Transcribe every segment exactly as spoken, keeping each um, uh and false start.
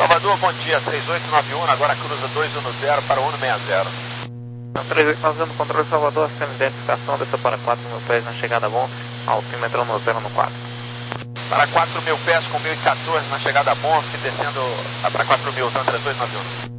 Salvador, bom dia, três oito nove um, agora cruza dois um zero para o um seis zero. três oito nove um, controle Salvador, sistema de identificação, desça para quatro mil pés na chegada bom, altímetro no zero no quatro. Para quatro mil pés com mil e quatorze na chegada bom, descendo para quatro mil, então três oito nove um.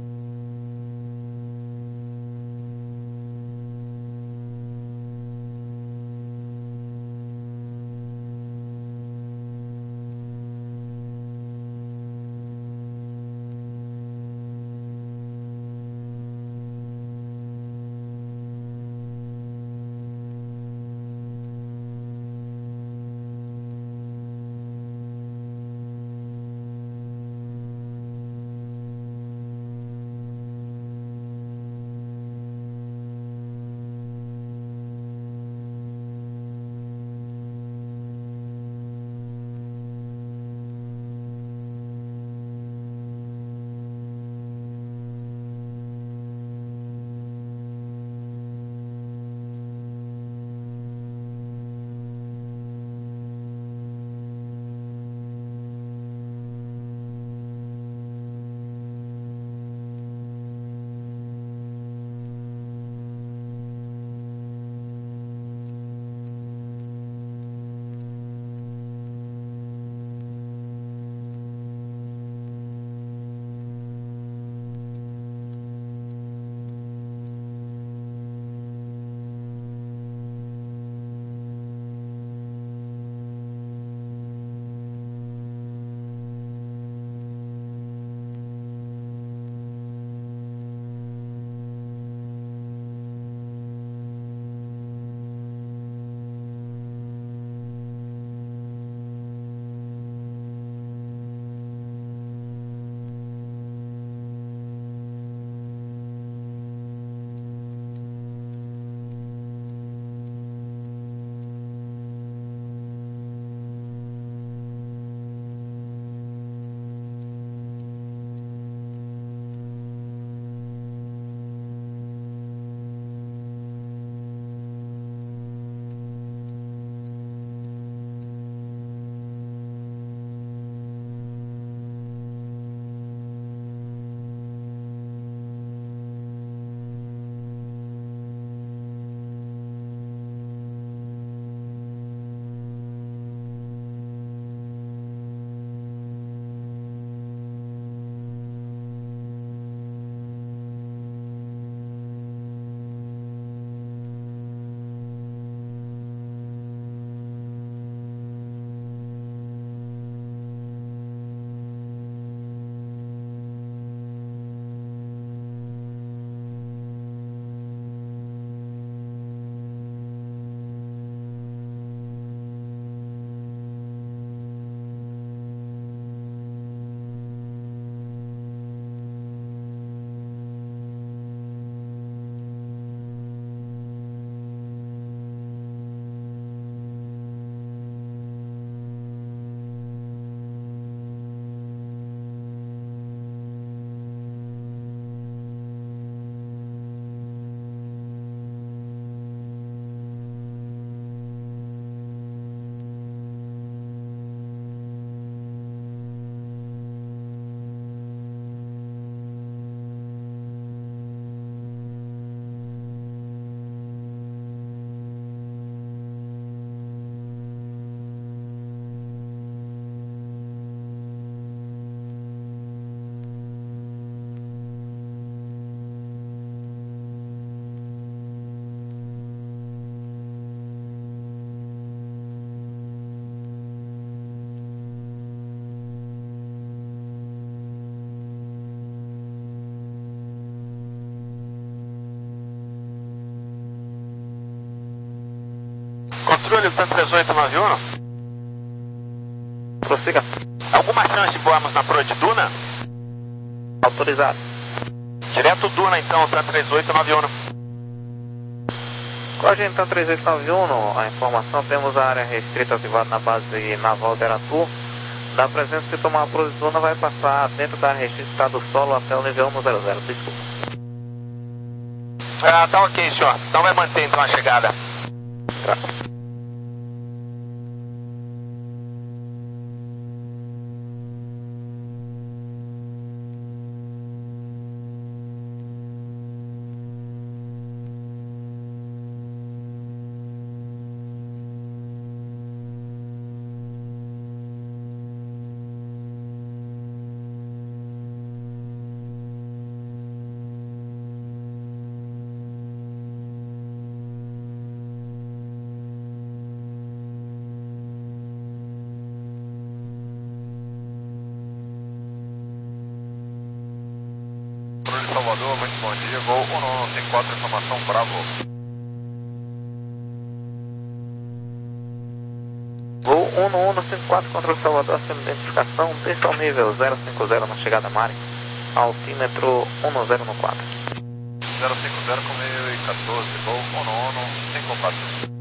Controle do três oito nove um. Prossiga. Alguma chance de voarmos na proa de Duna? Autorizado. Direto Duna então, Tan três oito nove um. Código Tan três oito nove um, a informação, temos a área restrita ativada na base naval de Aratu. Da presença que tomar a proa de Duna vai passar dentro da área restrita do solo até o nível um zero zero, desculpa. Ah, tá ok, senhor. Então vai manter então a chegada. Tá. Salvador, muito bom dia. Voo um nove um cinco quatro, informação Bravo. Voo um nove um cinco quatro, controle Salvador, acima de identificação, desça ao nível zero cinco zero na chegada Mari, altímetro um nove zero um quatro. zero cinco zero com meio e quatorze, voo um nove um cinco quatro.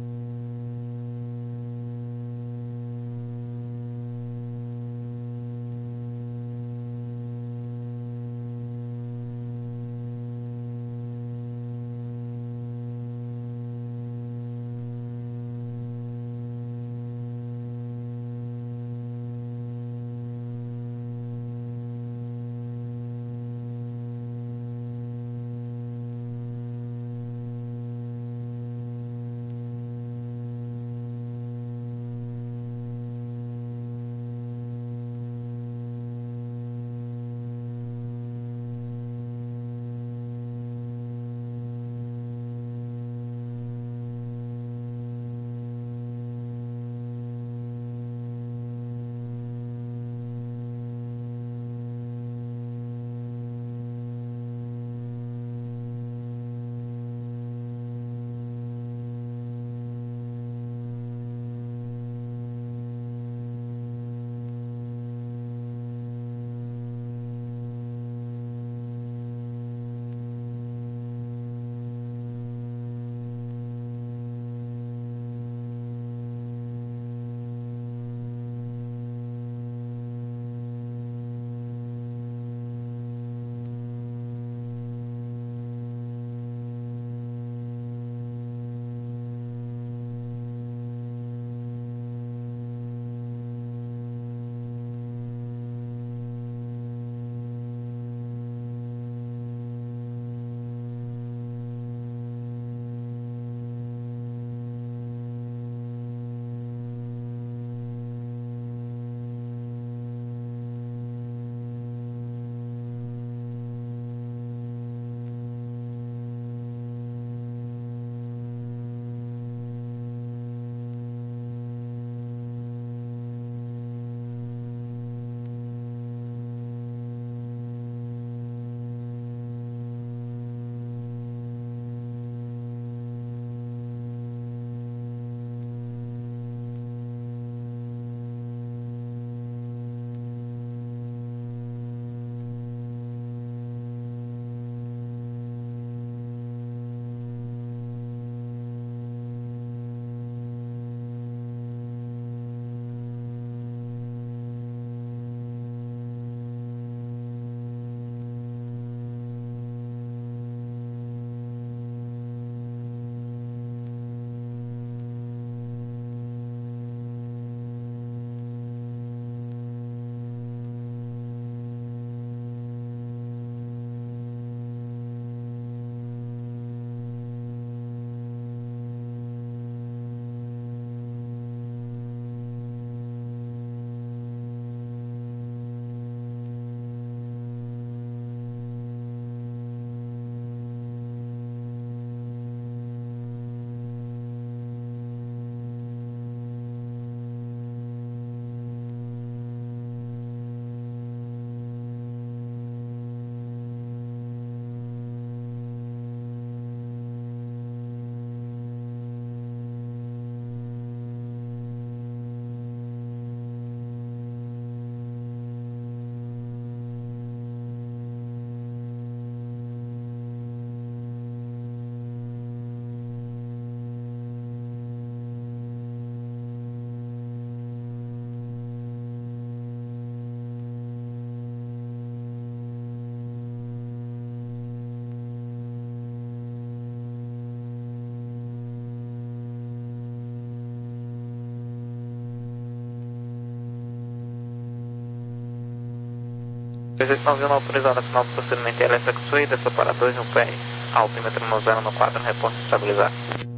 Vocês estão vindo autorizado a final do procedimento L S X-Way, desça para dois mil pés, altímetro um zero um quatro, reporte estabilizado.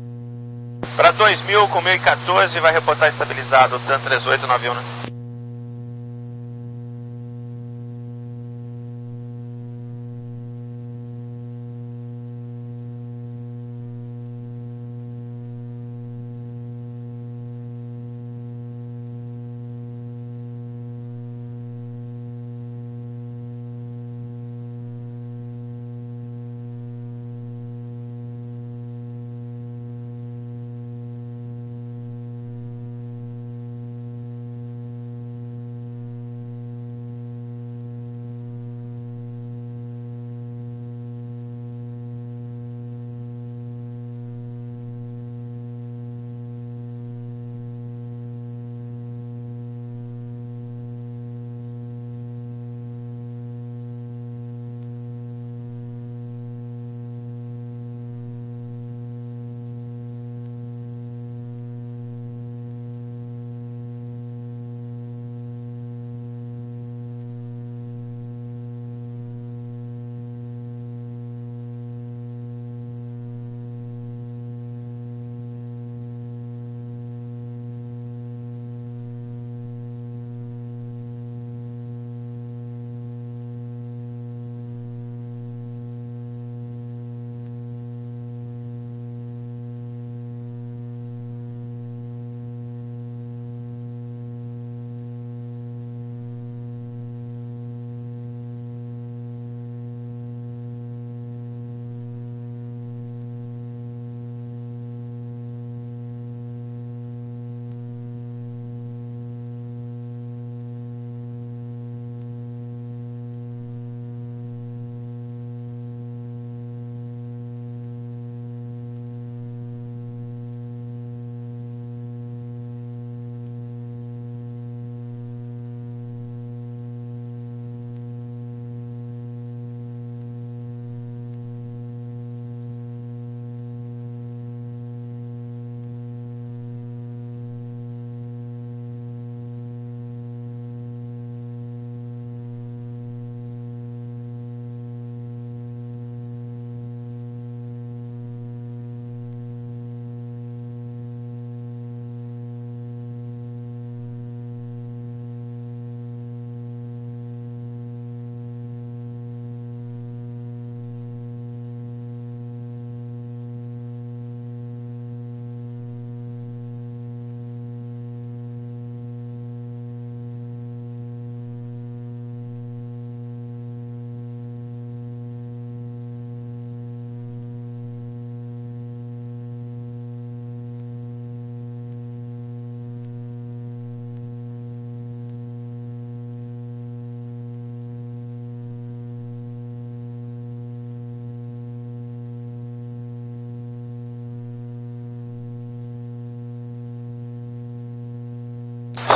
Para dois mil com mil e quatorze, vai reportar estabilizado, TAN três oito nove um, né?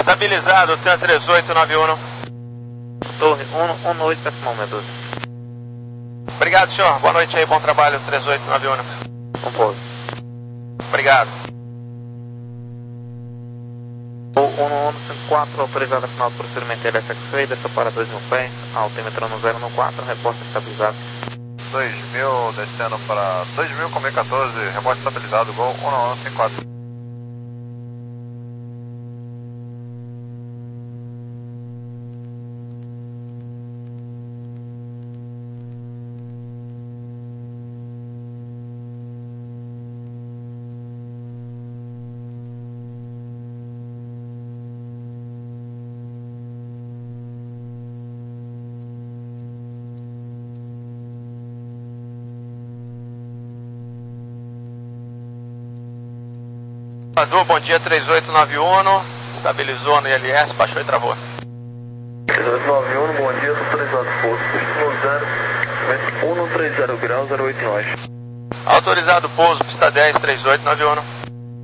Estabilizado, T três oito nove um. Torre um um oito, decimal meia. Obrigado, senhor. Boa noite aí, bom trabalho, três oito nove um. Um pouso. Obrigado. O um um cinco quatro, autorizado a final do procedimento L S X-Ray, desça para dois mil pés, altímetro no zero um quatro, reporte estabilizado. dois mil, descendo para dois mil com mil e quatorze, reporte estabilizado, Gol um um cinco quatro. Azul, bom dia, três oito nove um, estabilizou no I L S, baixou e travou. três oito nove um, bom dia, autorizado pouso, zero, um três zero graus, zero oito nove. Autorizado pouso, pista dez, três oito nove um.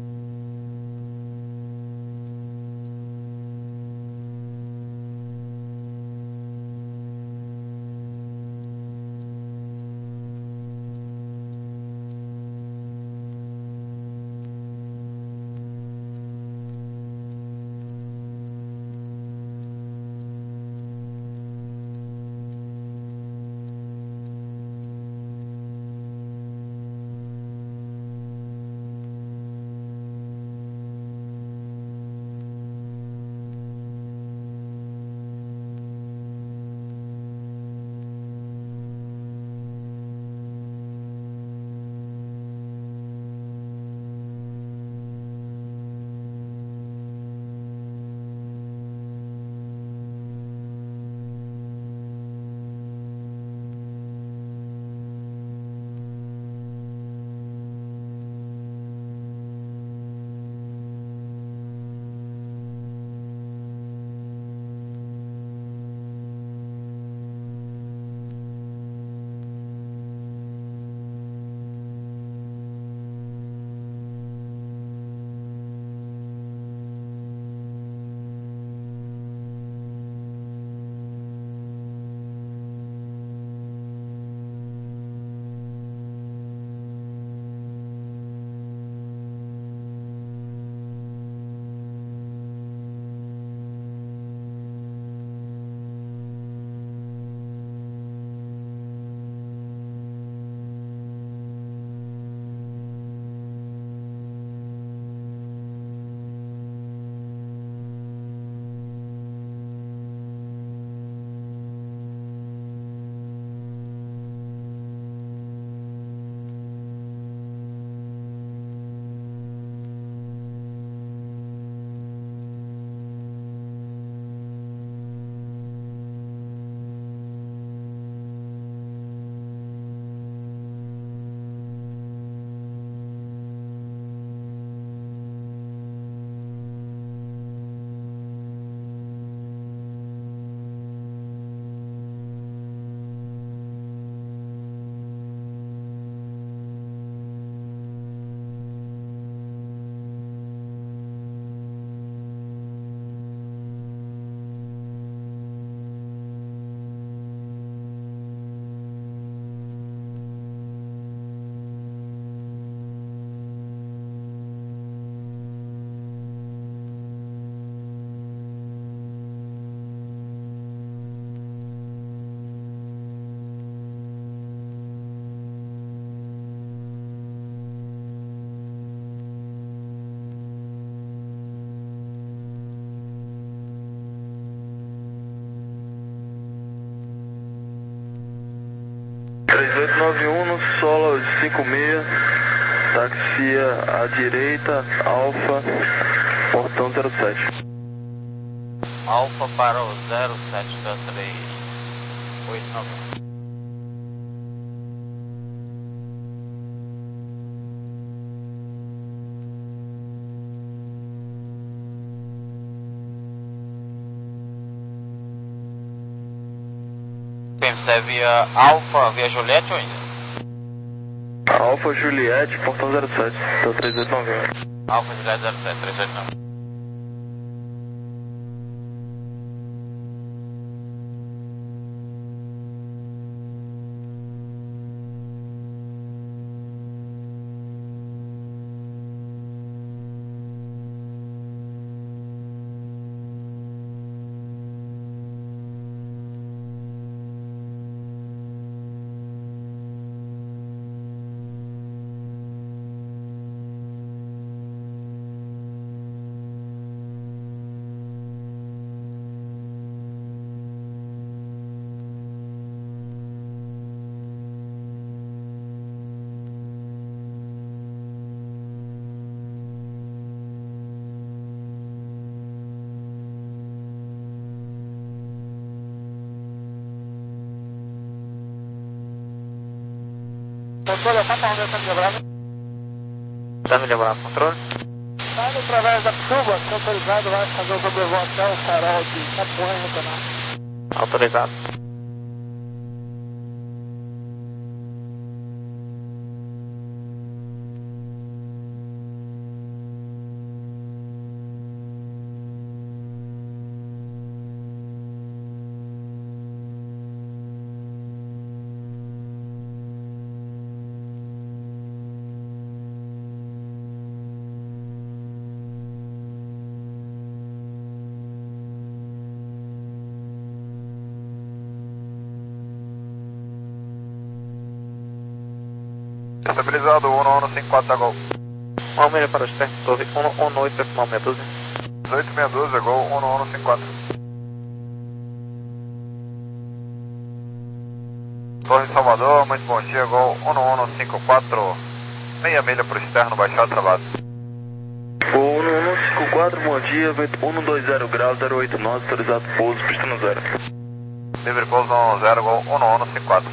três oito nove um no solo cinco seis, taxia à direita, Alfa, portão zero sete. Alfa para o zero sete três oito nove. Você via Alfa, via Juliette ou ainda? Alfa Juliette, portão zero sete, então três oito nove um. Alfa Juliette zero sete, três oito nove. Controle, é quatro Romeo, Tango Bravo. Tango Bravo, controle. Sai através da chuva, autorizado, vai fazer o sobrevoo até o farol de Capoeira e retornar. Autorizado. Estabilizado, um um cinco quatro da Gol. um milha para os testes, doze, um um oito decimal meia dúzia. dezoito meia dúzia, Gol, um um cinco quatro. Torre Salvador, muito bom dia, Gol, um um cinco quatro. Meia milha para o externo, baixado, salado. Gol um um cinco quatro, bom dia, vento um dois zero graus, zero oito nove, autorizado pouso, pista no zero. Livre pouso um zero, Gol, um um cinco quatro.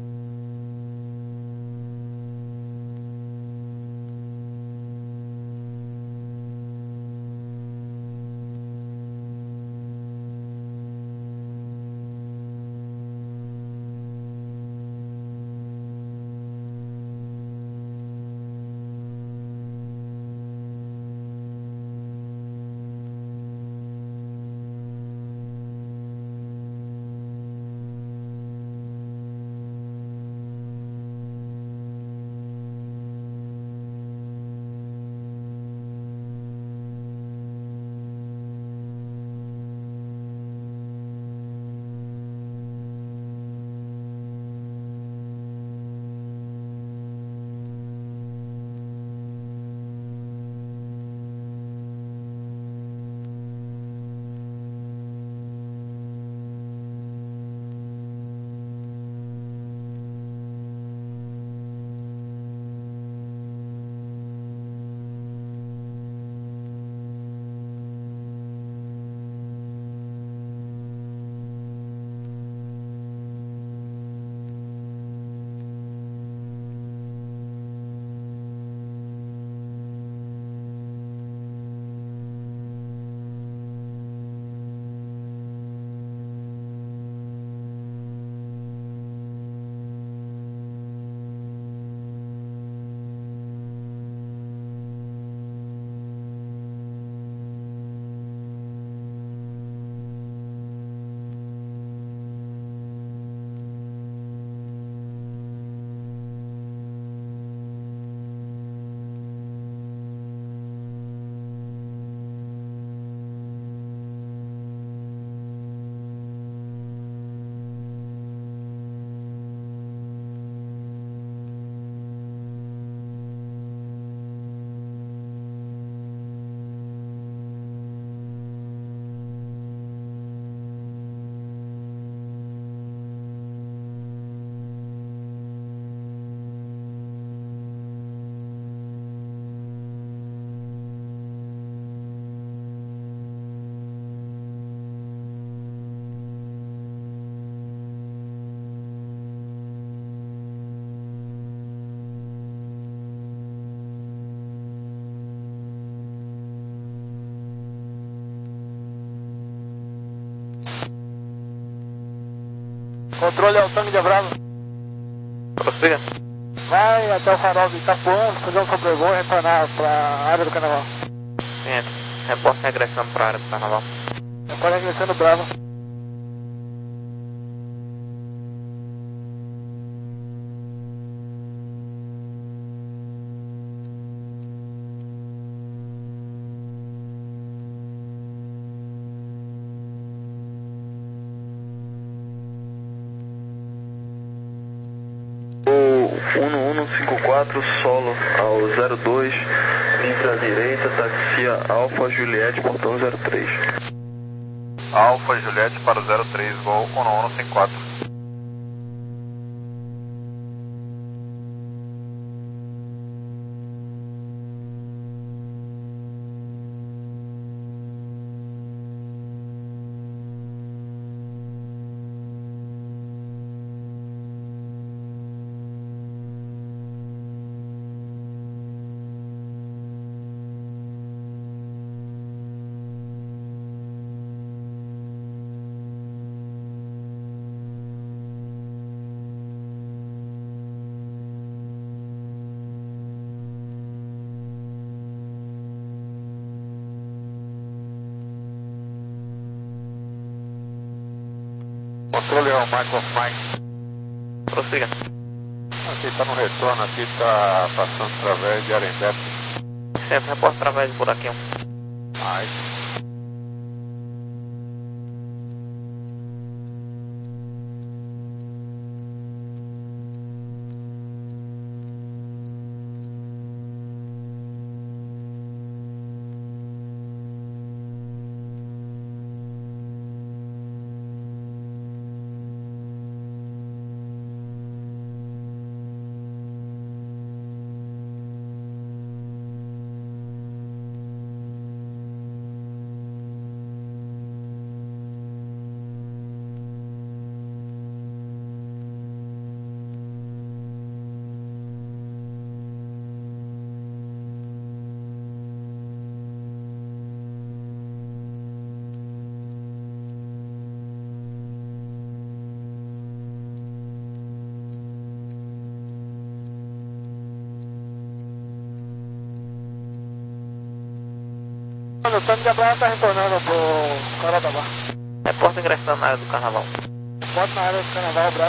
Controle ao Tango de Bravo. Prossiga. Vai até o farol de Itapuã, fazer um sobrevoo e retornar para a área do carnaval. Sim, reporte regressando para a área do carnaval. Reporte regressando Bravo. um um cinco quatro, solo ao zero dois, livre à direita, taxia Alfa Juliette, portão zero três. Alfa Juliette para o zero três, Gol, um um cinco quatro. Controle é o Michael Mike. Prossiga. Aqui está no retorno, aqui está passando através de Arembepe. Centro, reporte através de buraquinho. Ai. O Tânia de Abraão está retornando pro Carnaval. Reporte ingressando na área do carnaval. Pode na área do Carnaval,